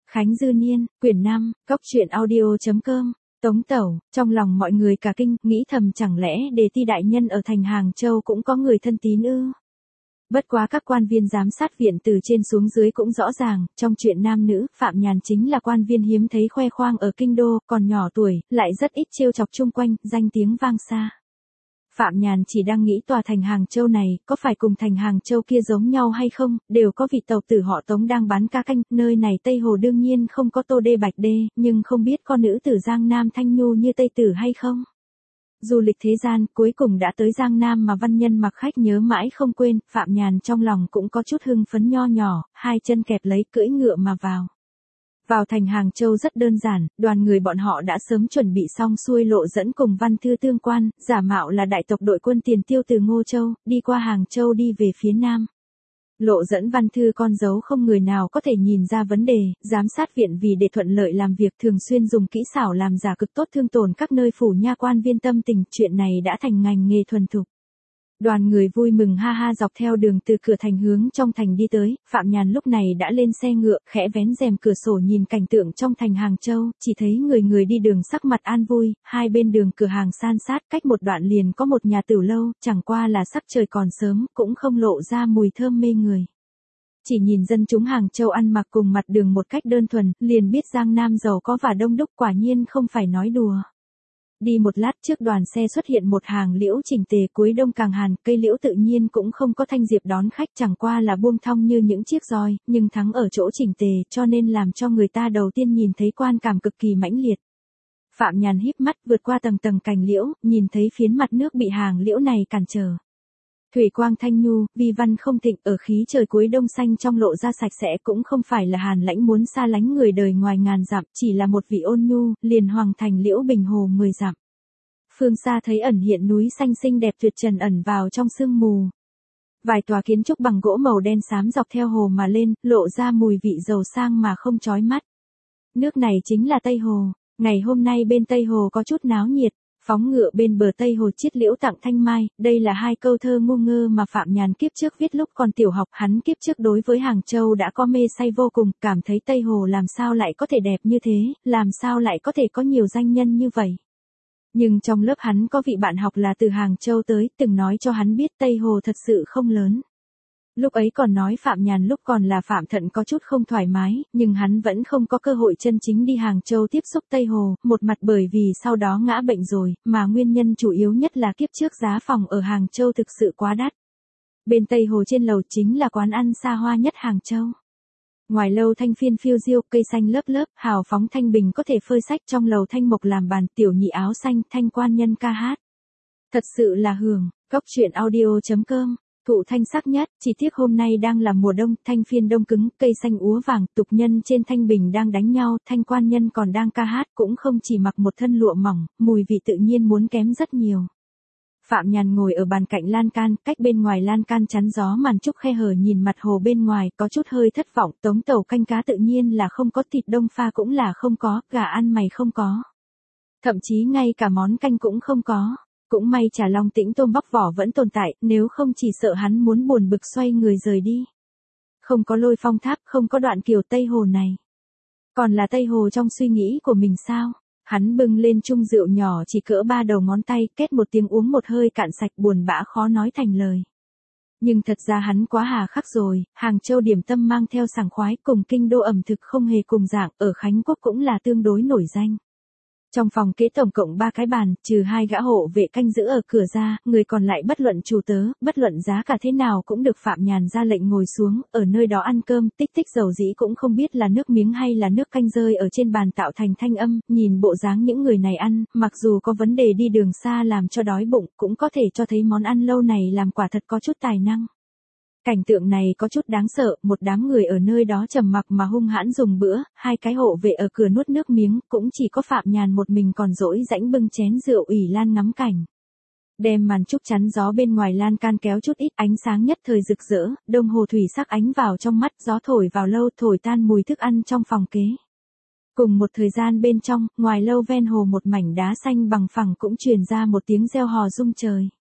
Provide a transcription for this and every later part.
Khánh Dư Niên, quyển 5, Cốc truyện audio.com, Tống Tẩu, trong lòng mọi người cả kinh, nghĩ thầm chẳng lẽ Đề Ti đại nhân ở thành Hàng Châu cũng có người thân tín ư? Bất quá các quan viên giám sát viện từ trên xuống dưới cũng rõ ràng, trong chuyện nam nữ, Phạm Nhàn chính là quan viên hiếm thấy khoe khoang ở kinh đô, còn nhỏ tuổi, lại rất ít trêu chọc chung quanh, danh tiếng vang xa. Phạm Nhàn chỉ đang nghĩ tòa thành Hàng Châu này, có phải cùng thành Hàng Châu kia giống nhau hay không, đều có vị tộc tử họ Tống đang bán ca canh, nơi này Tây Hồ đương nhiên không có Tô Đê Bạch Đê, nhưng không biết có nữ tử Giang Nam Thanh Nhu như Tây Tử hay không. Du lịch thế gian, cuối cùng đã tới Giang Nam mà văn nhân mặc khách nhớ mãi không quên, Phạm Nhàn trong lòng cũng có chút hưng phấn nho nhỏ, hai chân kẹp lấy cưỡi ngựa mà vào. Vào thành Hàng Châu rất đơn giản, đoàn người bọn họ đã sớm chuẩn bị xong xuôi lộ dẫn cùng văn thư tương quan, giả mạo là đại tộc đội quân tiền tiêu từ Ngô Châu, đi qua Hàng Châu đi về phía Nam. Lộ dẫn văn thư con dấu không người nào có thể nhìn ra vấn đề, giám sát viện vì để thuận lợi làm việc thường xuyên dùng kỹ xảo làm giả cực tốt thương tổn các nơi phủ nha quan viên tâm tình, chuyện này đã thành ngành nghề thuần thục. Đoàn người vui mừng ha ha dọc theo đường từ cửa thành hướng trong thành đi tới, Phạm Nhàn lúc này đã lên xe ngựa, khẽ vén rèm cửa sổ nhìn cảnh tượng trong thành Hàng Châu, chỉ thấy người đi đường sắc mặt an vui, hai bên đường cửa hàng san sát, cách một đoạn liền có một nhà tửu lâu, chẳng qua là sắc trời còn sớm, cũng không lộ ra mùi thơm mê người. Chỉ nhìn dân chúng Hàng Châu ăn mặc cùng mặt đường một cách đơn thuần, liền biết Giang Nam giàu có và đông đúc, quả nhiên không phải nói đùa. Đi một lát trước đoàn xe xuất hiện một hàng liễu chỉnh tề, cuối đông càng hàn, cây liễu tự nhiên cũng không có thanh diệp đón khách, chẳng qua là buông thong như những chiếc roi, nhưng thắng ở chỗ chỉnh tề, cho nên làm cho người ta đầu tiên nhìn thấy quan cảm cực kỳ mãnh liệt. Phạm Nhàn híp mắt vượt qua tầng tầng cành liễu, nhìn thấy phiến mặt nước bị hàng liễu này cản trở. Thủy quang thanh nhu, vi văn không thịnh, ở khí trời cuối đông xanh trong lộ ra sạch sẽ, cũng không phải là hàn lãnh muốn xa lánh người đời ngoài ngàn dặm, chỉ là một vị ôn nhu, liền hoàng thành liễu bình hồ 10 dặm. Phương xa thấy ẩn hiện núi xanh xinh đẹp tuyệt trần ẩn vào trong sương mù. Vài tòa kiến trúc bằng gỗ màu đen xám dọc theo hồ mà lên, lộ ra mùi vị giàu sang mà không chói mắt. Nước này chính là Tây Hồ, ngày hôm nay bên Tây Hồ có chút náo nhiệt. Phóng ngựa bên bờ Tây Hồ chiết liễu tặng thanh mai, đây là hai câu thơ ngu ngơ mà Phạm Nhàn kiếp trước viết lúc còn tiểu học, hắn kiếp trước đối với Hàng Châu đã có mê say vô cùng, cảm thấy Tây Hồ làm sao lại có thể đẹp như thế, làm sao lại có thể có nhiều danh nhân như vậy. Nhưng trong lớp hắn có vị bạn học là từ Hàng Châu tới, từng nói cho hắn biết Tây Hồ thật sự không lớn. Lúc ấy còn nói Phạm Nhàn lúc còn là Phạm Thận có chút không thoải mái, nhưng hắn vẫn không có cơ hội chân chính đi Hàng Châu tiếp xúc Tây Hồ, một mặt bởi vì sau đó ngã bệnh rồi, mà nguyên nhân chủ yếu nhất là kiếp trước giá phòng ở Hàng Châu thực sự quá đắt. Bên Tây Hồ trên lầu chính là quán ăn xa hoa nhất Hàng Châu. Ngoài lâu thanh phiên phiêu diêu, cây xanh lớp lớp, hào phóng thanh bình có thể phơi sách, trong lầu thanh mộc làm bàn, tiểu nhị áo xanh, thanh quan nhân ca hát. Thật sự là hưởng, Cốc truyện audio.com. Thụ thanh sắc nhất, chỉ tiếc hôm nay đang là mùa đông, thanh phiên đông cứng, cây xanh úa vàng, tục nhân trên thanh bình đang đánh nhau, thanh quan nhân còn đang ca hát, cũng không chỉ mặc một thân lụa mỏng, mùi vị tự nhiên muốn kém rất nhiều. Phạm Nhàn ngồi ở bàn cạnh lan can, cách bên ngoài lan can chắn gió màn trúc khe hở nhìn mặt hồ bên ngoài, có chút hơi thất vọng, Tống Tẩu canh cá tự nhiên là không có, thịt đông pha cũng là không có, gà ăn mày không có. Thậm chí ngay cả món canh cũng không có. Cũng may Trà Long Tĩnh tôm bóc vỏ vẫn tồn tại, nếu không chỉ sợ hắn muốn buồn bực xoay người rời đi. Không có Lôi Phong Tháp, không có đoạn kiều Tây Hồ này. Còn là Tây Hồ trong suy nghĩ của mình sao? Hắn bưng lên chung rượu nhỏ chỉ cỡ 3 đầu ngón tay, kết một tiếng uống một hơi cạn sạch, buồn bã khó nói thành lời. Nhưng thật ra hắn quá hà khắc rồi, Hàng Châu điểm tâm mang theo sảng khoái, cùng kinh đô ẩm thực không hề cùng dạng, ở Khánh Quốc cũng là tương đối nổi danh. Trong phòng kế tổng cộng 3 cái bàn, trừ 2 gã hộ vệ canh giữ ở cửa ra, người còn lại bất luận chủ tớ, bất luận giá cả thế nào cũng được Phạm Nhàn ra lệnh ngồi xuống, ở nơi đó ăn cơm, tích tích dầu dĩ cũng không biết là nước miếng hay là nước canh rơi ở trên bàn tạo thành thanh âm, nhìn bộ dáng những người này ăn, mặc dù có vấn đề đi đường xa làm cho đói bụng, cũng có thể cho thấy món ăn lâu này làm quả thật có chút tài năng. Cảnh tượng này có chút đáng sợ, một đám người ở nơi đó trầm mặc mà hung hãn dùng bữa, 2 cái hộ vệ ở cửa nuốt nước miếng, cũng chỉ có Phạm Nhàn một mình còn rỗi rãnh bưng chén rượu ủy lan ngắm cảnh. Đem màn trúc chắn gió bên ngoài lan can kéo chút ít, ánh sáng nhất thời rực rỡ, đông hồ thủy sắc ánh vào trong mắt, gió thổi vào lâu, thổi tan mùi thức ăn trong phòng kế. Cùng một thời gian bên trong, ngoài lâu ven hồ một mảnh đá xanh bằng phẳng cũng truyền ra một tiếng reo hò rung trời.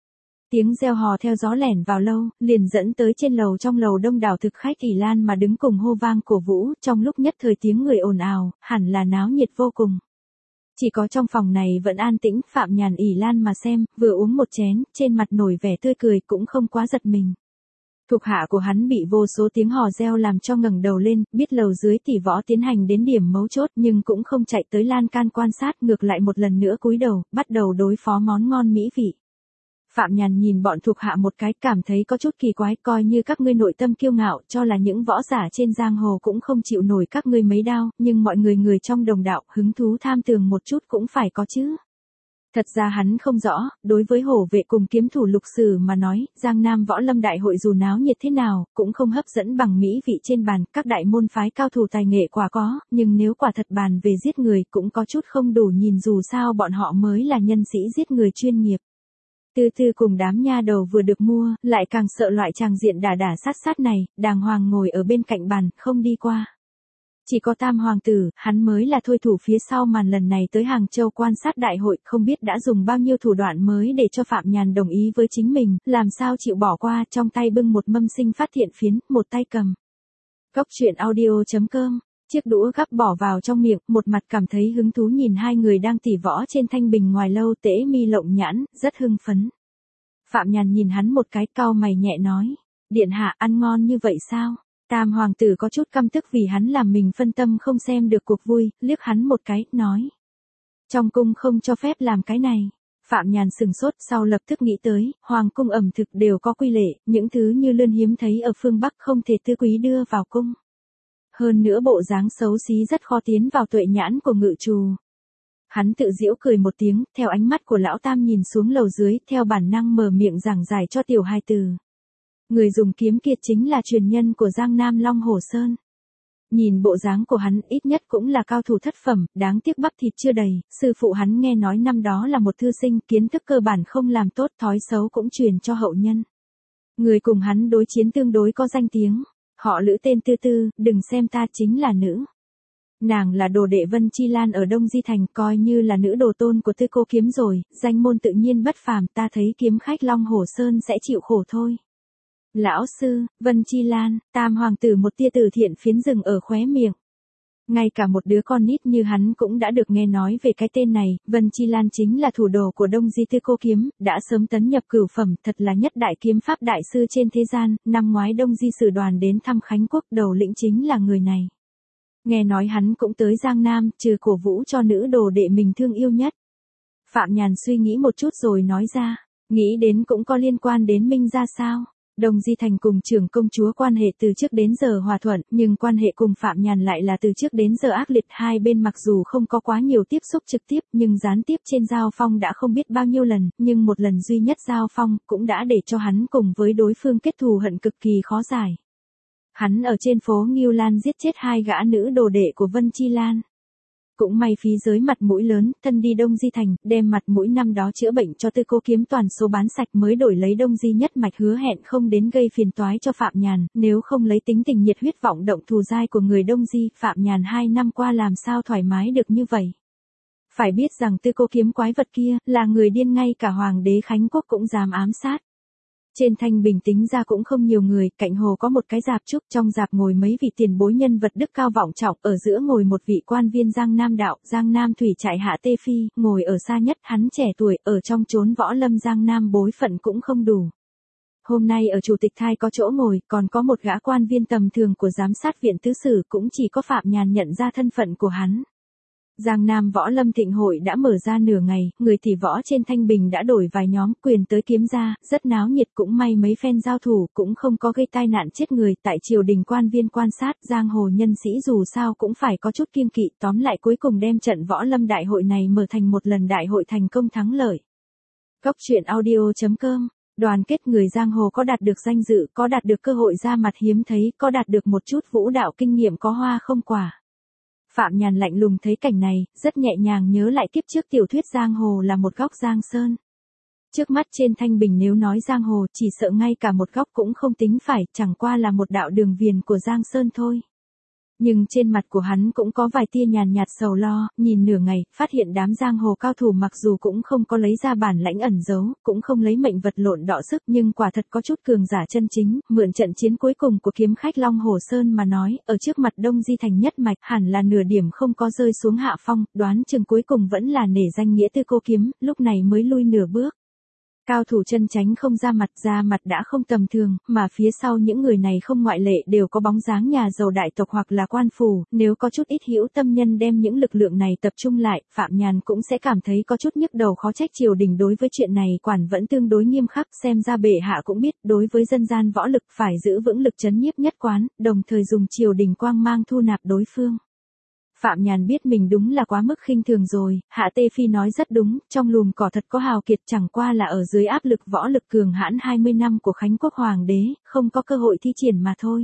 Tiếng reo hò theo gió lẻn vào lâu, liền dẫn tới trên lầu, trong lầu đông đảo thực khách ỷ lan mà đứng cùng hô vang cổ vũ, trong lúc nhất thời tiếng người ồn ào, hẳn là náo nhiệt vô cùng. Chỉ có trong phòng này vẫn an tĩnh, Phạm Nhàn ỷ lan mà xem, vừa uống một chén, trên mặt nổi vẻ tươi cười cũng không quá giật mình. Thuộc hạ của hắn bị vô số tiếng hò reo làm cho ngẩng đầu lên, biết lầu dưới tỷ võ tiến hành đến điểm mấu chốt nhưng cũng không chạy tới lan can quan sát, ngược lại một lần nữa cúi đầu, bắt đầu đối phó món ngon mỹ vị. Phạm Nhàn nhìn bọn thuộc hạ một cái, cảm thấy có chút kỳ quái, coi như các ngươi nội tâm kiêu ngạo, cho là những võ giả trên giang hồ cũng không chịu nổi các ngươi mấy đao, nhưng mọi người trong đồng đạo, hứng thú tham tường một chút cũng phải có chứ. Thật ra hắn không rõ, đối với hổ vệ cùng kiếm thủ Lục Sử mà nói, Giang Nam Võ Lâm Đại hội dù náo nhiệt thế nào, cũng không hấp dẫn bằng mỹ vị trên bàn, các đại môn phái cao thủ tài nghệ quả có, nhưng nếu quả thật bàn về giết người cũng có chút không đủ nhìn, dù sao bọn họ mới là nhân sĩ giết người chuyên nghiệp. Tư Tư cùng đám nha đầu vừa được mua, lại càng sợ loại tràng diện đả đả sát sát này, đàng hoàng ngồi ở bên cạnh bàn, không đi qua. Chỉ có Tam Hoàng tử, hắn mới là thôi thủ phía sau màn lần này tới Hàng Châu quan sát đại hội, không biết đã dùng bao nhiêu thủ đoạn mới để cho Phạm Nhàn đồng ý với chính mình, làm sao chịu bỏ qua, trong tay bưng một mâm sinh phát thiện phiến, một tay cầm. Cốc truyện audio.com, chiếc đũa gắp bỏ vào trong miệng, một mặt cảm thấy hứng thú nhìn hai người đang tỉ võ trên thanh bình ngoài lâu, Tễ Mi lộng nhãn, rất hưng phấn. Phạm Nhàn nhìn hắn một cái, cau mày nhẹ nói, điện hạ ăn ngon như vậy sao? Tam Hoàng tử có chút căm tức vì hắn làm mình phân tâm không xem được cuộc vui, liếc hắn một cái, nói. Trong cung không cho phép làm cái này. Phạm Nhàn sừng sốt, sau lập tức nghĩ tới, Hoàng cung ẩm thực đều có quy lệ, những thứ như lươn hiếm thấy ở phương Bắc không thể tư quý đưa vào cung. Hơn nữa bộ dáng xấu xí rất khó tiến vào tuệ nhãn của ngự trù. Hắn tự giễu cười một tiếng, theo ánh mắt của lão Tam nhìn xuống lầu dưới, theo bản năng mở miệng giảng giải cho tiểu hài tử. Người dùng kiếm kia chính là truyền nhân của Giang Nam Long Hổ Sơn. Nhìn bộ dáng của hắn ít nhất cũng là cao thủ thất phẩm, đáng tiếc bắp thịt chưa đầy, sư phụ hắn nghe nói năm đó là một thư sinh, kiến thức cơ bản không làm tốt, thói xấu cũng truyền cho hậu nhân. Người cùng hắn đối chiến tương đối có danh tiếng, họ Lữ tên Tư Tư, đừng xem ta chính là nữ. Nàng là đồ đệ Vân Chi Lan ở Đông Di Thành, coi như là nữ đồ tôn của Tư Cô Kiếm rồi, danh môn tự nhiên bất phàm, ta thấy kiếm khách Long Hổ Sơn sẽ chịu khổ thôi. Lão sư, Vân Chi Lan, Tam Hoàng tử một tia từ thiện phiến rừng ở khóe miệng. Ngay cả một đứa con nít như hắn cũng đã được nghe nói về cái tên này, Vân Chi Lan chính là thủ đồ của Đông Di Tư Cô Kiếm, đã sớm tấn nhập cửu phẩm, thật là nhất đại kiếm pháp đại sư trên thế gian, năm ngoái Đông Di sử đoàn đến thăm Khánh Quốc, đầu lĩnh chính là người này. Nghe nói hắn cũng tới Giang Nam, trừ cổ vũ cho nữ đồ đệ mình thương yêu nhất. Phạm Nhàn suy nghĩ một chút rồi nói ra, nghĩ đến cũng có liên quan đến Minh gia sao. Đông Di Thành cùng trưởng công chúa quan hệ từ trước đến giờ hòa thuận, nhưng quan hệ cùng Phạm Nhàn lại là từ trước đến giờ ác liệt, hai bên mặc dù không có quá nhiều tiếp xúc trực tiếp nhưng gián tiếp trên giao phong đã không biết bao nhiêu lần, nhưng một lần duy nhất giao phong cũng đã để cho hắn cùng với đối phương kết thù hận cực kỳ khó giải. Hắn ở trên phố Ngưu Lan giết chết hai gã nữ đồ đệ của Vân Chi Lan. Cũng may phí giới mặt mũi lớn, thân đi Đông Di Thành, đem mặt mũi năm đó chữa bệnh cho Tư Cô Kiếm toàn số bán sạch mới đổi lấy Đông Di nhất mạch, hứa hẹn không đến gây phiền toái cho Phạm Nhàn, nếu không lấy tính tình nhiệt huyết vọng động thù dai của người Đông Di, Phạm Nhàn 2 năm qua làm sao thoải mái được như vậy. Phải biết rằng Tư Cô Kiếm quái vật kia, là người điên, ngay cả Hoàng đế Khánh Quốc cũng dám ám sát. Trên thanh bình tính ra cũng không nhiều người, cạnh hồ có một cái rạp trúc, trong rạp ngồi mấy vị tiền bối nhân vật đức cao vọng trọng, ở giữa ngồi một vị quan viên Giang Nam đạo, Giang Nam thủy trại hạ Tê Phi, ngồi ở xa nhất, hắn trẻ tuổi, ở trong chốn võ lâm Giang Nam bối phận cũng không đủ. Hôm nay ở chủ tịch thai có chỗ ngồi, còn có một gã quan viên tầm thường của giám sát viện tứ sử, cũng chỉ có Phạm Nhàn nhận ra thân phận của hắn. Giang Nam Võ Lâm Thịnh Hội đã mở ra nửa ngày, người tỷ võ trên thanh bình đã đổi vài nhóm, quyền tới kiếm ra, rất náo nhiệt, cũng may mấy phen giao thủ cũng không có gây tai nạn chết người. Tại triều đình quan viên quan sát, giang hồ nhân sĩ dù sao cũng phải có chút kiêng kỵ, tóm lại cuối cùng đem trận Võ Lâm đại hội này mở thành một lần đại hội thành công thắng lợi. Cốc truyện audio.com, đoàn kết người giang hồ có đạt được danh dự, có đạt được cơ hội ra mặt hiếm thấy, có đạt được một chút vũ đạo kinh nghiệm có hoa không quả. Phạm Nhàn lạnh lùng thấy cảnh này, rất nhẹ nhàng nhớ lại kiếp trước tiểu thuyết giang hồ là một góc Giang Sơn. Trước mắt trên thanh bình nếu nói giang hồ, chỉ sợ ngay cả một góc cũng không tính phải, chẳng qua là một đạo đường viền của Giang Sơn thôi. Nhưng trên mặt của hắn cũng có vài tia nhàn nhạt sầu lo, nhìn nửa ngày, phát hiện đám giang hồ cao thủ mặc dù cũng không có lấy ra bản lãnh ẩn giấu, cũng không lấy mệnh vật lộn đọ sức nhưng quả thật có chút cường giả chân chính, mượn trận chiến cuối cùng của kiếm khách Long Hồ Sơn mà nói, ở trước mặt Đông Di Thành nhất mạch hẳn là nửa điểm không có rơi xuống hạ phong, đoán chừng cuối cùng vẫn là nể danh nghĩa tư cô kiếm, lúc này mới lui nửa bước. Cao thủ chân chánh không ra mặt đã không tầm thường, mà phía sau những người này không ngoại lệ đều có bóng dáng nhà giàu đại tộc hoặc là quan phủ, nếu có chút ít hữu tâm nhân đem những lực lượng này tập trung lại, Phạm Nhàn cũng sẽ cảm thấy có chút nhức đầu, khó trách triều đình đối với chuyện này quản vẫn tương đối nghiêm khắc, xem ra bệ hạ cũng biết, đối với dân gian võ lực phải giữ vững lực trấn nhiếp nhất quán, đồng thời dùng triều đình quang mang thu nạp đối phương. Phạm Nhàn biết mình đúng là quá mức khinh thường rồi, Hạ Tê Phi nói rất đúng, trong lùm cỏ thật có hào kiệt, chẳng qua là ở dưới áp lực võ lực cường hãn 20 năm của Khánh Quốc Hoàng đế, không có cơ hội thi triển mà thôi.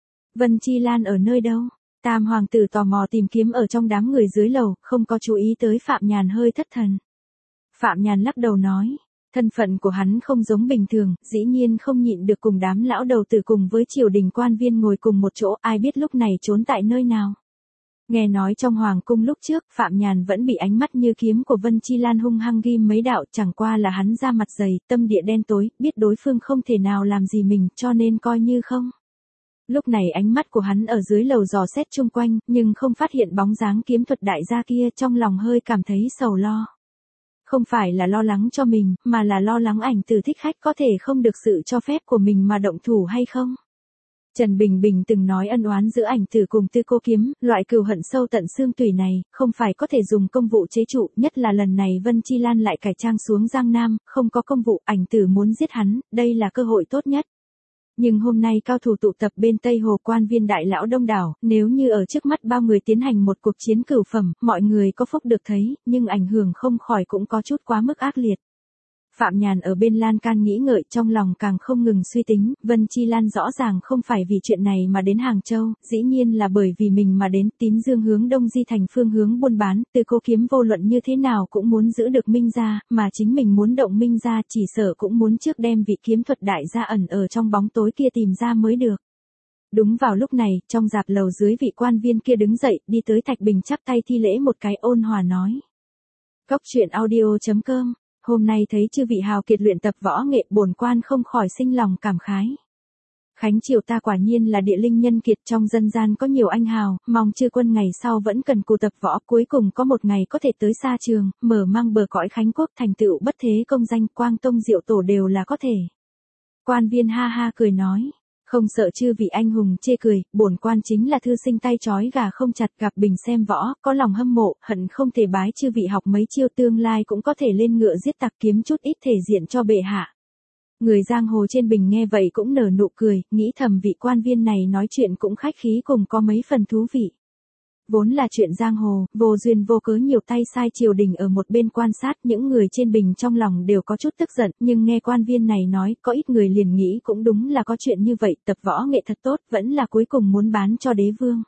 Vân Chi Lan ở nơi đâu? Tam hoàng tử tò mò tìm kiếm ở trong đám người dưới lầu, không có chú ý tới Phạm Nhàn, hơi thất thần. Phạm Nhàn lắc đầu nói, thân phận của hắn không giống bình thường, dĩ nhiên không nhịn được cùng đám lão đầu tử cùng với triều đình quan viên ngồi cùng một chỗ, ai biết lúc này trốn tại nơi nào. Nghe nói trong hoàng cung lúc trước, Phạm Nhàn vẫn bị ánh mắt như kiếm của Vân Chi Lan hung hăng ghim mấy đạo, chẳng qua là hắn da mặt dày, tâm địa đen tối, biết đối phương không thể nào làm gì mình, cho nên coi như không. Lúc này ánh mắt của hắn ở dưới lầu dò xét chung quanh, nhưng không phát hiện bóng dáng kiếm thuật đại gia kia, trong lòng hơi cảm thấy sầu lo. Không phải là lo lắng cho mình, mà là lo lắng Ảnh Tử thích khách có thể không được sự cho phép của mình mà động thủ hay không. Trần Bình Bình từng nói ân oán giữa Ảnh Tử cùng Tư Cô Kiếm, loại cừu hận sâu tận xương tủy này, không phải có thể dùng công vụ chế trụ, nhất là lần này Vân Chi Lan lại cải trang xuống Giang Nam, không có công vụ, Ảnh Tử muốn giết hắn, đây là cơ hội tốt nhất. Nhưng hôm nay cao thủ tụ tập bên Tây Hồ, quan viên đại lão đông đảo, nếu như ở trước mắt bao người tiến hành một cuộc chiến cửu phẩm, mọi người có phúc được thấy, nhưng ảnh hưởng không khỏi cũng có chút quá mức ác liệt. Phạm Nhàn ở bên lan can nghĩ ngợi, trong lòng càng không ngừng suy tính, Vân Chi Lan rõ ràng không phải vì chuyện này mà đến Hàng Châu, dĩ nhiên là bởi vì mình mà đến. Tín Dương hướng Đông Di Thành phương hướng buôn bán, Tư Cô Kiếm vô luận như thế nào cũng muốn giữ được Minh gia, mà chính mình muốn động Minh gia chỉ sợ cũng muốn trước đem vị kiếm thuật đại gia ẩn ở trong bóng tối kia tìm ra mới được. Đúng vào lúc này, trong dạp lầu dưới vị quan viên kia đứng dậy, đi tới Thạch Bình chắp tay thi lễ một cái, ôn hòa nói. Cốc truyện audio.com, hôm nay thấy chư vị hào kiệt luyện tập võ nghệ, bổn quan không khỏi sinh lòng cảm khái. Khánh triều ta quả nhiên là địa linh nhân kiệt, trong dân gian có nhiều anh hào, mong chư quân ngày sau vẫn cần cù tập võ, cuối cùng có một ngày có thể tới xa trường, mở mang bờ cõi Khánh Quốc, thành tựu bất thế công danh, Quang Tông Diệu Tổ đều là có thể. Quan viên ha ha cười nói. Không sợ chư vị anh hùng chê cười, bổn quan chính là thư sinh tay trói gà không chặt, gặp bình xem võ, có lòng hâm mộ, hận không thể bái chư vị học mấy chiêu, tương lai cũng có thể lên ngựa giết tặc, kiếm chút ít thể diện cho bệ hạ. Người giang hồ trên bình nghe vậy cũng nở nụ cười, nghĩ thầm vị quan viên này nói chuyện cũng khách khí, cùng có mấy phần thú vị. Vốn là chuyện giang hồ, vô duyên vô cớ nhiều tay sai triều đình ở một bên quan sát, những người trên bình trong lòng đều có chút tức giận, nhưng nghe quan viên này nói, có ít người liền nghĩ cũng đúng là có chuyện như vậy, tập võ nghệ thật tốt, vẫn là cuối cùng muốn bán cho đế vương.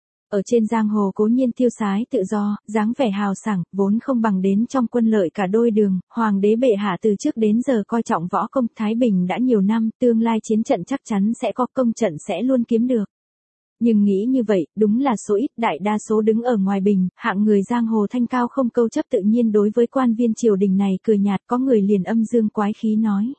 Ở trên giang hồ cố nhiên tiêu sái tự do, dáng vẻ hào sảng, vốn không bằng đến trong quân lợi cả đôi đường, hoàng đế bệ hạ từ trước đến giờ coi trọng võ công, thái bình đã nhiều năm, tương lai chiến trận chắc chắn sẽ có, công trận sẽ luôn kiếm được. Nhưng nghĩ như vậy, đúng là số ít, đại đa số đứng ở ngoài bình, hạng người giang hồ thanh cao không câu chấp, tự nhiên đối với quan viên triều đình này cười nhạt, có người liền âm dương quái khí nói.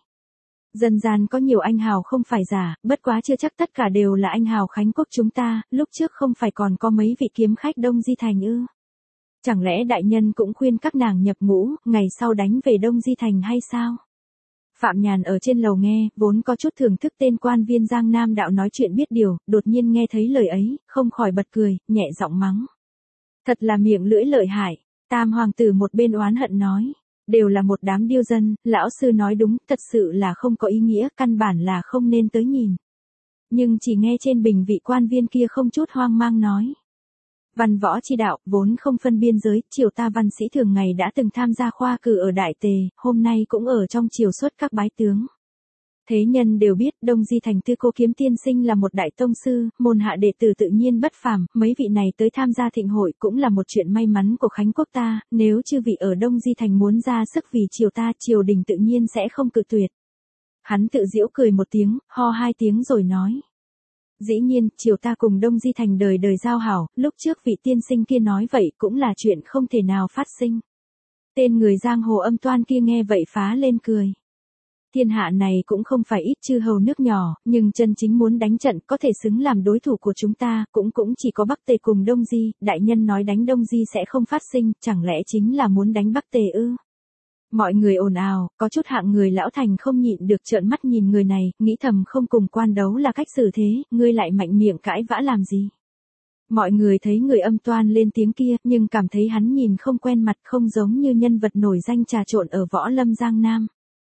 Dân gian có nhiều anh hào không phải giả, bất quá chưa chắc tất cả đều là anh hào Khánh Quốc chúng ta, lúc trước không phải còn có mấy vị kiếm khách Đông Di Thành ư? Chẳng lẽ đại nhân cũng khuyên các nàng nhập ngũ, ngày sau đánh về Đông Di Thành hay sao? Phạm Nhàn ở trên lầu nghe, vốn có chút thưởng thức tên quan viên Giang Nam đạo nói chuyện biết điều, đột nhiên nghe thấy lời ấy, không khỏi bật cười, nhẹ giọng mắng. Thật là miệng lưỡi lợi hại. Tam hoàng tử một bên oán hận nói. Đều là một đám điêu dân, lão sư nói đúng, thật sự là không có ý nghĩa, căn bản là không nên tới nhìn. Nhưng chỉ nghe trên bình vị quan viên kia không chút hoang mang nói. Văn võ chi đạo, vốn không phân biên giới, triều ta văn sĩ thường ngày đã từng tham gia khoa cử ở Đại Tề, hôm nay cũng ở trong triều xuất các bái tướng. Thế nhân đều biết, Đông Di Thành Tư Cô Kiếm tiên sinh là một đại tông sư, môn hạ đệ tử tự nhiên bất phàm, mấy vị này tới tham gia thịnh hội cũng là một chuyện may mắn của Khánh Quốc ta, nếu chư vị ở Đông Di Thành muốn ra sức vì triều ta, triều đình tự nhiên sẽ không cự tuyệt. Hắn tự giễu cười một tiếng, ho hai tiếng rồi nói. Dĩ nhiên, chiều ta cùng Đông Di Thành đời đời giao hảo, lúc trước vị tiên sinh kia nói vậy cũng là chuyện không thể nào phát sinh. Tên người giang hồ âm toan kia nghe vậy phá lên cười. Thiên hạ này cũng không phải ít chư hầu nước nhỏ, nhưng chân chính muốn đánh trận có thể xứng làm đối thủ của chúng ta, cũng chỉ có Bắc Tề cùng Đông Di, đại nhân nói đánh Đông Di sẽ không phát sinh, chẳng lẽ chính là muốn đánh Bắc Tề ư? Mọi người ồn ào, có chút hạng người lão thành không nhịn được trợn mắt nhìn người này, nghĩ thầm không cùng quan đấu là cách xử thế, ngươi lại mạnh miệng cãi vã làm gì? Mọi người thấy người âm toan lên tiếng kia, nhưng cảm thấy hắn nhìn không quen mặt, không giống như nhân vật nổi danh trà trộn ở võ lâm Giang Nam.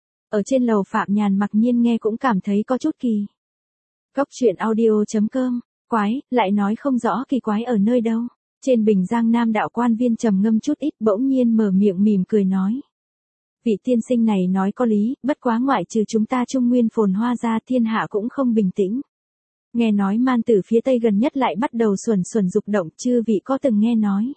Ở trên lầu Phạm Nhàn mặc nhiên nghe cũng cảm thấy có chút kỳ. Cốc truyện audio.com, quái, lại nói không rõ kỳ quái ở nơi đâu. Trên bình Giang Nam đạo quan viên trầm ngâm chút ít bỗng nhiên mở miệng mỉm cười nói. Vị tiên sinh này nói có lý, bất quá ngoại trừ chúng ta Trung Nguyên phồn hoa ra thiên hạ cũng không bình tĩnh. Nghe nói man tử phía tây gần nhất lại bắt đầu xuẩn xuẩn dục động, chư vị có từng nghe nói.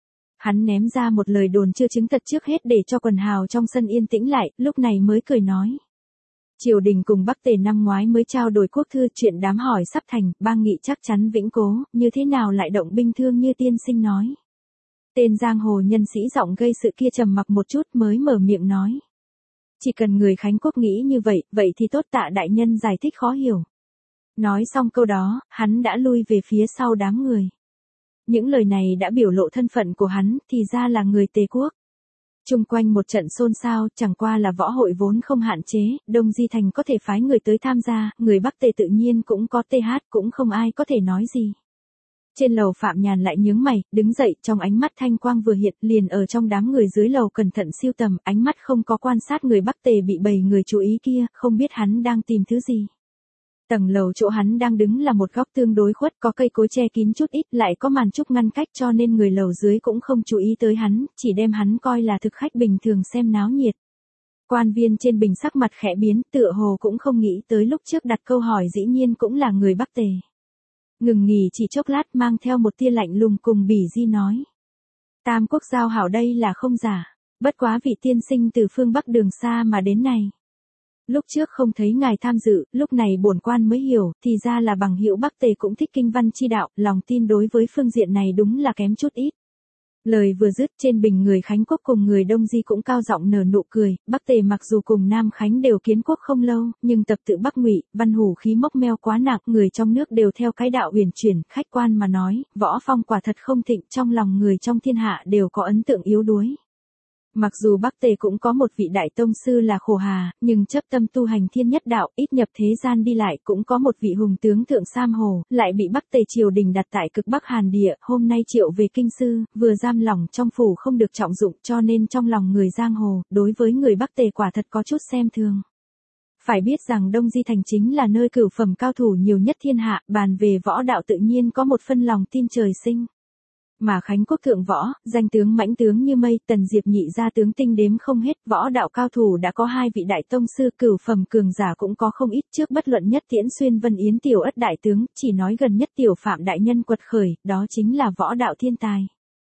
Hắn ném ra một lời đồn chưa chứng thật trước hết để cho quần hào trong sân yên tĩnh lại, lúc này mới cười nói. Triều đình cùng Bắc Tề năm ngoái mới trao đổi quốc thư, chuyện đám hỏi sắp thành, bang nghị chắc chắn vĩnh cố, như thế nào lại động binh thương như tiên sinh nói. Tên giang hồ nhân sĩ giọng gây sự kia trầm mặc một chút mới mở miệng nói. Chỉ cần người Khánh Quốc nghĩ như vậy, vậy thì tốt, tạ đại nhân giải thích khó hiểu. Nói xong câu đó, hắn đã lui về phía sau đám người. Những lời này đã biểu lộ thân phận của hắn, thì ra là người Tề Quốc. Chung quanh một trận xôn xao, chẳng qua là võ hội vốn không hạn chế, Đông Di Thành có thể phái người tới tham gia, người Bắc Tề tự nhiên cũng có TH, cũng không ai có thể nói gì. Trên lầu Phạm Nhàn lại nhướng mày, đứng dậy, trong ánh mắt thanh quang vừa hiện, liền ở trong đám người dưới lầu cẩn thận siêu tầm, ánh mắt không có quan sát người Bắc Tề bị bầy người chú ý kia, không biết hắn đang tìm thứ gì. Tầng lầu chỗ hắn đang đứng là một góc tương đối khuất, có cây cối che kín chút ít, lại có màn trúc ngăn cách, cho nên người lầu dưới cũng không chú ý tới hắn, chỉ đem hắn coi là thực khách bình thường xem náo nhiệt. Quan viên trên bình sắc mặt khẽ biến, tựa hồ cũng không nghĩ tới lúc trước đặt câu hỏi dĩ nhiên cũng là người Bắc Tề. Ngừng nghỉ chỉ chốc lát mang theo một tia lạnh lùng cùng bỉ di nói. Tam quốc giao hảo đây là không giả, bất quá vị tiên sinh từ phương Bắc đường xa mà đến này. Lúc trước không thấy ngài tham dự, lúc này bổn quan mới hiểu, thì ra là bằng hữu Bắc Tề cũng thích kinh văn chi đạo, lòng tin đối với phương diện này đúng là kém chút ít. Lời vừa dứt, trên bình người Khánh Quốc cùng người Đông Di cũng cao giọng nở nụ cười, Bắc Tề mặc dù cùng Nam Khánh đều kiến quốc không lâu, nhưng tập tự Bắc Ngụy, văn hủ khí mốc meo quá nặng, người trong nước đều theo cái đạo huyền chuyển, khách quan mà nói, võ phong quả thật không thịnh, trong lòng người trong thiên hạ đều có ấn tượng yếu đuối. Mặc dù Bắc Tề cũng có một vị đại tông sư là Khổ Hà, nhưng chấp tâm tu hành thiên nhất đạo, ít nhập thế gian đi lại, cũng có một vị hùng tướng thượng Sam Hồ, lại bị Bắc Tề triều đình đặt tại cực Bắc Hàn địa, hôm nay triệu về kinh sư, vừa giam lỏng trong phủ không được trọng dụng, cho nên trong lòng người giang hồ, đối với người Bắc Tề quả thật có chút xem thường. Phải biết rằng Đông Di Thành chính là nơi cửu phẩm cao thủ nhiều nhất thiên hạ, bàn về võ đạo tự nhiên có một phân lòng tin trời sinh. Mà Khánh Quốc thượng võ, danh tướng mãnh tướng như mây, Tần Diệp nhị gia tướng tinh đếm không hết, võ đạo cao thủ đã có 2 vị đại tông sư, cửu phẩm cường giả cũng có không ít, trước bất luận nhất Tiễn Xuyên Vân Yến tiểu ất đại tướng, chỉ nói gần nhất tiểu Phạm đại nhân quật khởi, đó chính là võ đạo thiên tài.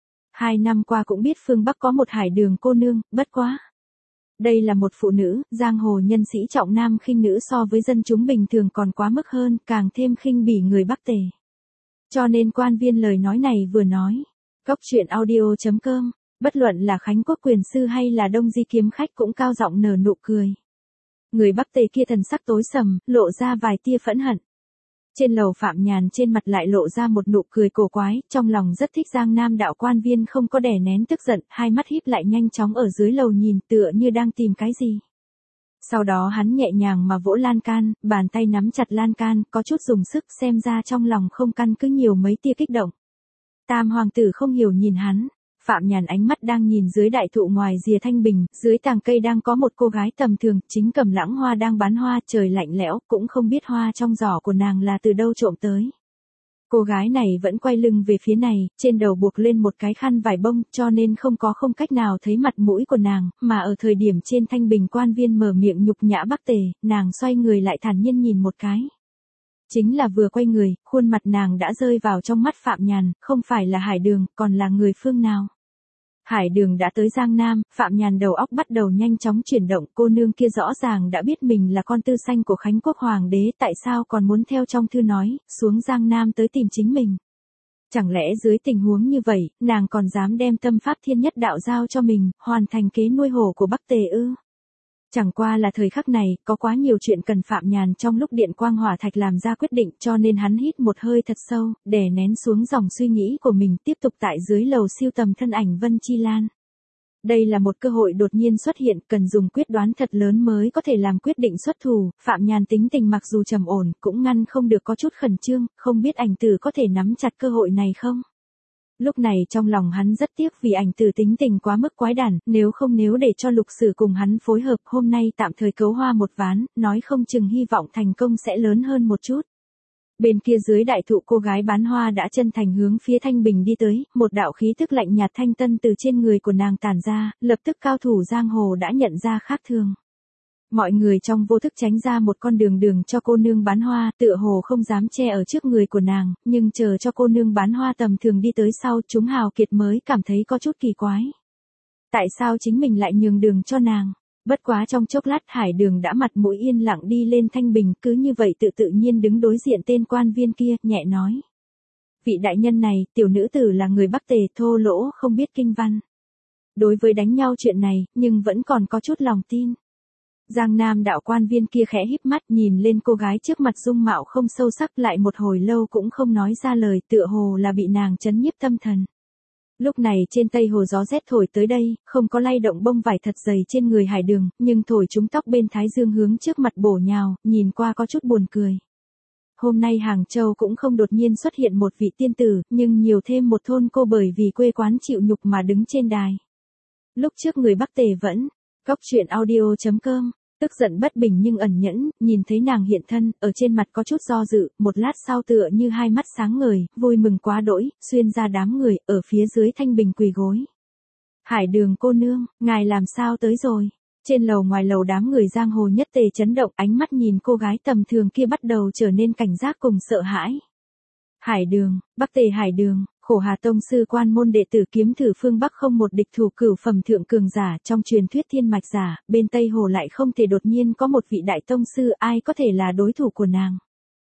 2 năm qua cũng biết phương Bắc có một Hải Đường cô nương, bất quá. Đây là một phụ nữ, giang hồ nhân sĩ trọng nam khinh nữ, so với dân chúng bình thường còn quá mức hơn, càng thêm khinh bỉ người Bắc Tề. Cho nên quan viên lời nói này vừa nói. Cốc truyện audio.com, bất luận là Khánh Quốc quyền sư hay là Đông Di kiếm khách cũng cao giọng nở nụ cười. Người Bắc Tề kia thần sắc tối sầm, lộ ra vài tia phẫn hận. Trên lầu Phạm Nhàn trên mặt lại lộ ra một nụ cười cổ quái, trong lòng rất thích Giang Nam đạo quan viên không có đè nén tức giận, hai mắt híp lại nhanh chóng ở dưới lầu nhìn, tựa như đang tìm cái gì. Sau đó hắn nhẹ nhàng mà vỗ lan can, bàn tay nắm chặt lan can, có chút dùng sức, xem ra trong lòng không căn cứ nhiều mấy tia kích động. Tam hoàng tử không hiểu nhìn hắn, Phạm Nhàn ánh mắt đang nhìn dưới đại thụ ngoài rìa thanh bình, dưới tàng cây đang có một cô gái tầm thường, chính cầm lãng hoa đang bán hoa, trời lạnh lẽo, cũng không biết hoa trong giỏ của nàng là từ đâu trộm tới. Cô gái này vẫn quay lưng về phía này, trên đầu buộc lên một cái khăn vải bông, cho nên không cách nào thấy mặt mũi của nàng, mà ở thời điểm trên thanh bình quan viên mở miệng nhục nhã Bắc Tề, nàng xoay người lại thản nhiên nhìn một cái. Chính là vừa quay người, khuôn mặt nàng đã rơi vào trong mắt Phạm Nhàn, không phải là Hải Đường, còn là người phương nào. Hải Đường đã tới Giang Nam, Phạm Nhàn đầu óc bắt đầu nhanh chóng chuyển động, cô nương kia rõ ràng đã biết mình là con tư sanh của Khánh Quốc Hoàng đế, tại sao còn muốn theo trong thư nói, xuống Giang Nam tới tìm chính mình. Chẳng lẽ dưới tình huống như vậy, nàng còn dám đem tâm pháp thiên nhất đạo giao cho mình, hoàn thành kế nuôi hổ của Bắc Tề ư? Chẳng qua là thời khắc này, có quá nhiều chuyện cần Phạm Nhàn trong lúc điện quang hỏa thạch làm ra quyết định, cho nên hắn hít một hơi thật sâu, đè nén xuống dòng suy nghĩ của mình, tiếp tục tại dưới lầu siêu tầm thân ảnh Vân Chi Lan. Đây là một cơ hội đột nhiên xuất hiện, cần dùng quyết đoán thật lớn mới có thể làm quyết định xuất thủ. Phạm Nhàn tính tình mặc dù trầm ổn, cũng ngăn không được có chút khẩn trương, không biết ảnh tử có thể nắm chặt cơ hội này không? Lúc này trong lòng hắn rất tiếc vì ảnh tử tính tình quá mức quái đản, nếu để cho Lục Sử cùng hắn phối hợp, hôm nay tạm thời cấu hoa một ván, nói không chừng hy vọng thành công sẽ lớn hơn một chút. Bên kia dưới đại thụ, cô gái bán hoa đã chân thành hướng phía Thanh Bình đi tới, một đạo khí tức lạnh nhạt thanh tân từ trên người của nàng tản ra, lập tức cao thủ giang hồ đã nhận ra khác thường. Mọi người trong vô thức tránh ra một con đường cho cô nương bán hoa, tựa hồ không dám che ở trước người của nàng, nhưng chờ cho cô nương bán hoa tầm thường đi tới sau, chúng hào kiệt mới cảm thấy có chút kỳ quái. Tại sao chính mình lại nhường đường cho nàng? Bất quá trong chốc lát Hải Đường đã mặt mũi yên lặng đi lên Thanh Bình, cứ như vậy tự nhiên đứng đối diện tên quan viên kia, nhẹ nói. Vị đại nhân này, tiểu nữ tử là người Bắc Tề, thô lỗ không biết kinh văn. Đối với đánh nhau chuyện này, nhưng vẫn còn có chút lòng tin. Giang Nam đạo quan viên kia khẽ híp mắt nhìn lên cô gái trước mặt, dung mạo không sâu sắc, lại một hồi lâu cũng không nói ra lời, tựa hồ là bị nàng chấn nhiếp tâm thần. Lúc này trên Tây Hồ gió rét thổi tới đây, không có lay động bông vải thật dày trên người Hải Đường, nhưng thổi chúng tóc bên thái dương hướng trước mặt bổ nhào, nhìn qua có chút buồn cười. Hôm nay Hàng Châu cũng không đột nhiên xuất hiện một vị tiên tử, nhưng nhiều thêm một thôn cô bởi vì quê quán chịu nhục mà đứng trên đài. Lúc trước người Bắc Tề vẫn, Cóc Truyện Audio.com, tức giận bất bình nhưng ẩn nhẫn, nhìn thấy nàng hiện thân, ở trên mặt có chút do dự, một lát sau tựa như hai mắt sáng ngời, vui mừng quá đỗi, xuyên ra đám người, ở phía dưới Thanh Bình quỳ gối. Hải Đường cô nương, ngài làm sao tới rồi? Trên lầu ngoài lầu đám người giang hồ nhất tề chấn động, ánh mắt nhìn cô gái tầm thường kia bắt đầu trở nên cảnh giác cùng sợ hãi. Hải Đường, Bắc Tề Hải Đường, Khổ Hà tông sư quan môn đệ tử kiếm thử phương Bắc không một địch thủ, cửu phẩm thượng cường giả, trong truyền thuyết thiên mạch giả, bên Tây Hồ lại không thể đột nhiên có một vị đại tông sư, ai có thể là đối thủ của nàng.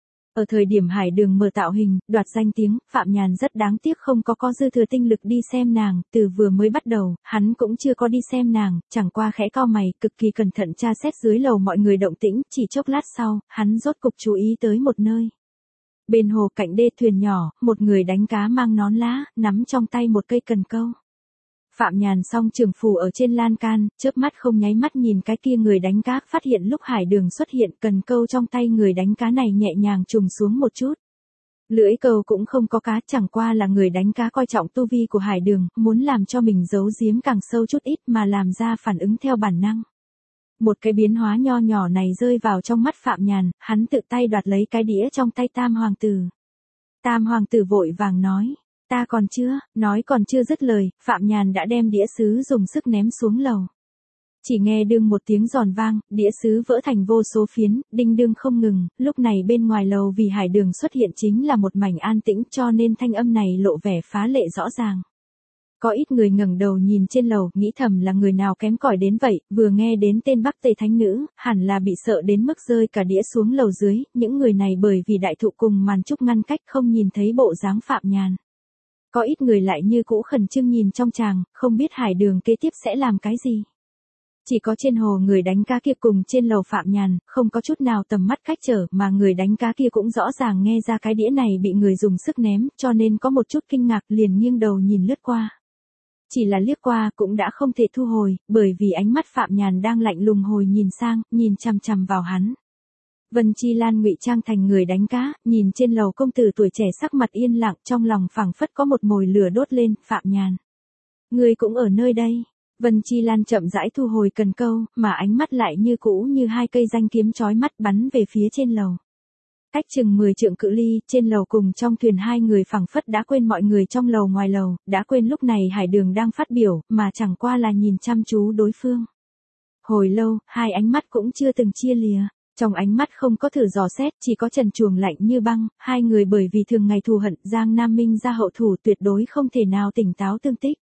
Ở thời điểm Hải Đường mở tạo hình, đoạt danh tiếng, Phạm Nhàn rất đáng tiếc không có dư thừa tinh lực đi xem nàng, từ vừa mới bắt đầu, hắn cũng chưa có đi xem nàng, chẳng qua khẽ cau mày, cực kỳ cẩn thận tra xét dưới lầu mọi người động tĩnh, chỉ chốc lát sau, hắn rốt cục chú ý tới một nơi. Bên hồ cạnh đê thuyền nhỏ, một người đánh cá mang nón lá, nắm trong tay một cây cần câu. Phạm Nhàn song trường phù ở trên lan can, chớp mắt không nháy mắt nhìn cái kia người đánh cá, phát hiện lúc Hải Đường xuất hiện, cần câu trong tay người đánh cá này nhẹ nhàng trùng xuống một chút. Lưỡi câu cũng không có cá, chẳng qua là người đánh cá coi trọng tu vi của Hải Đường, muốn làm cho mình giấu giếm càng sâu chút ít mà làm ra phản ứng theo bản năng. Một cái biến hóa nho nhỏ này rơi vào trong mắt Phạm Nhàn, hắn tự tay đoạt lấy cái đĩa trong tay Tam Hoàng tử. Tam Hoàng tử vội vàng nói, ta còn chưa, nói còn chưa dứt lời, Phạm Nhàn đã đem đĩa sứ dùng sức ném xuống lầu. Chỉ nghe đương một tiếng giòn vang, đĩa sứ vỡ thành vô số phiến, đinh đương không ngừng, lúc này bên ngoài lầu vì Hải Đường xuất hiện chính là một mảnh an tĩnh, cho nên thanh âm này lộ vẻ phá lệ rõ ràng. Có ít người ngẩng đầu nhìn trên lầu, nghĩ thầm là người nào kém cỏi đến vậy, vừa nghe đến tên Bắc Tề thánh nữ, hẳn là bị sợ đến mức rơi cả đĩa xuống lầu dưới, những người này bởi vì đại thụ cùng màn trúc ngăn cách không nhìn thấy bộ dáng Phạm Nhàn. Có ít người lại như cũ khẩn trương nhìn trong tràng, không biết Hải Đường kế tiếp sẽ làm cái gì. Chỉ có trên hồ người đánh cá kia cùng trên lầu Phạm Nhàn, không có chút nào tầm mắt cách trở, mà người đánh cá kia cũng rõ ràng nghe ra cái đĩa này bị người dùng sức ném, cho nên có một chút kinh ngạc, liền nghiêng đầu nhìn lướt qua. Chỉ là liếc qua cũng đã không thể thu hồi, bởi vì ánh mắt Phạm Nhàn đang lạnh lùng hồi nhìn sang, nhìn chằm chằm vào hắn. Vân Chi Lan ngụy trang thành người đánh cá, nhìn trên lầu công tử tuổi trẻ sắc mặt yên lặng, trong lòng phảng phất có một mồi lửa đốt lên. Phạm Nhàn, ngươi cũng ở nơi đây. Vân Chi Lan chậm rãi thu hồi cần câu, mà ánh mắt lại như cũ như hai cây danh kiếm chói mắt bắn về phía trên lầu. Cách chừng 10 trượng cự ly, trên lầu cùng trong thuyền hai người phảng phất đã quên mọi người trong lầu ngoài lầu, đã quên lúc này Hải Đường đang phát biểu, mà chẳng qua là nhìn chăm chú đối phương. Hồi lâu, hai ánh mắt cũng chưa từng chia lìa. Trong ánh mắt không có thử dò xét, chỉ có trần truồng lạnh như băng, hai người bởi vì thường ngày thù hận, Giang Nam Minh ra hậu thủ tuyệt đối không thể nào tỉnh táo tương tích.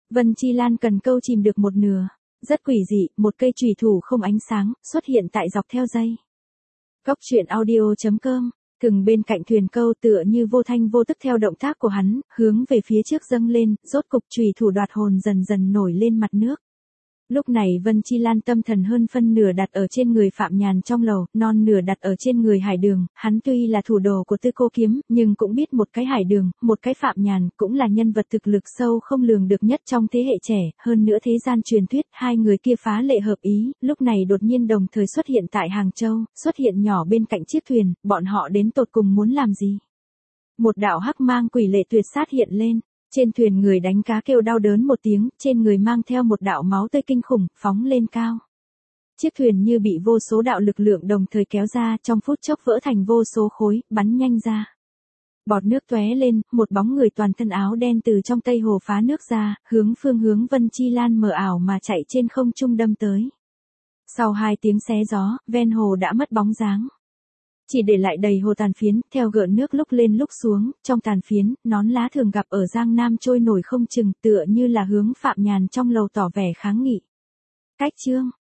Vân Chi Lan cần câu chìm được một nửa. Rất quỷ dị, một cây chùy thủ không ánh sáng, xuất hiện tại dọc theo dây. Cốc truyện audio.com. Thừng bên cạnh thuyền câu tựa như vô thanh vô tức theo động tác của hắn, hướng về phía trước dâng lên, rốt cục chùy thủ đoạt hồn dần dần nổi lên mặt nước. Lúc này Vân Chi Lan tâm thần hơn phân nửa đặt ở trên người Phạm Nhàn trong lầu, non nửa đặt ở trên người Hải Đường, hắn tuy là thủ đồ của Tư Cô Kiếm, nhưng cũng biết một cái Hải Đường, một cái Phạm Nhàn, cũng là nhân vật thực lực sâu không lường được nhất trong thế hệ trẻ, hơn nữa thế gian truyền thuyết, hai người kia phá lệ hợp ý, lúc này đột nhiên đồng thời xuất hiện tại Hàng Châu, xuất hiện nhỏ bên cạnh chiếc thuyền, bọn họ đến tột cùng muốn làm gì? Một đạo hắc mang quỷ lệ tuyệt sát hiện lên. Trên thuyền người đánh cá kêu đau đớn một tiếng, trên người mang theo một đạo máu tươi kinh khủng, phóng lên cao. Chiếc thuyền như bị vô số đạo lực lượng đồng thời kéo ra, trong phút chốc vỡ thành vô số khối, bắn nhanh ra. Bọt nước tóe lên, một bóng người toàn thân áo đen từ trong Tây Hồ phá nước ra, phương hướng Vân Chi Lan mờ ảo mà chạy trên không trung đâm tới. Sau 2 tiếng xé gió, ven hồ đã mất bóng dáng. Chỉ để lại đầy hồ tàn phiến, theo gợn nước lúc lên lúc xuống, trong tàn phiến, nón lá thường gặp ở Giang Nam trôi nổi không chừng, tựa như là hướng Phạm Nhàn trong lầu tỏ vẻ kháng nghị. Cách chương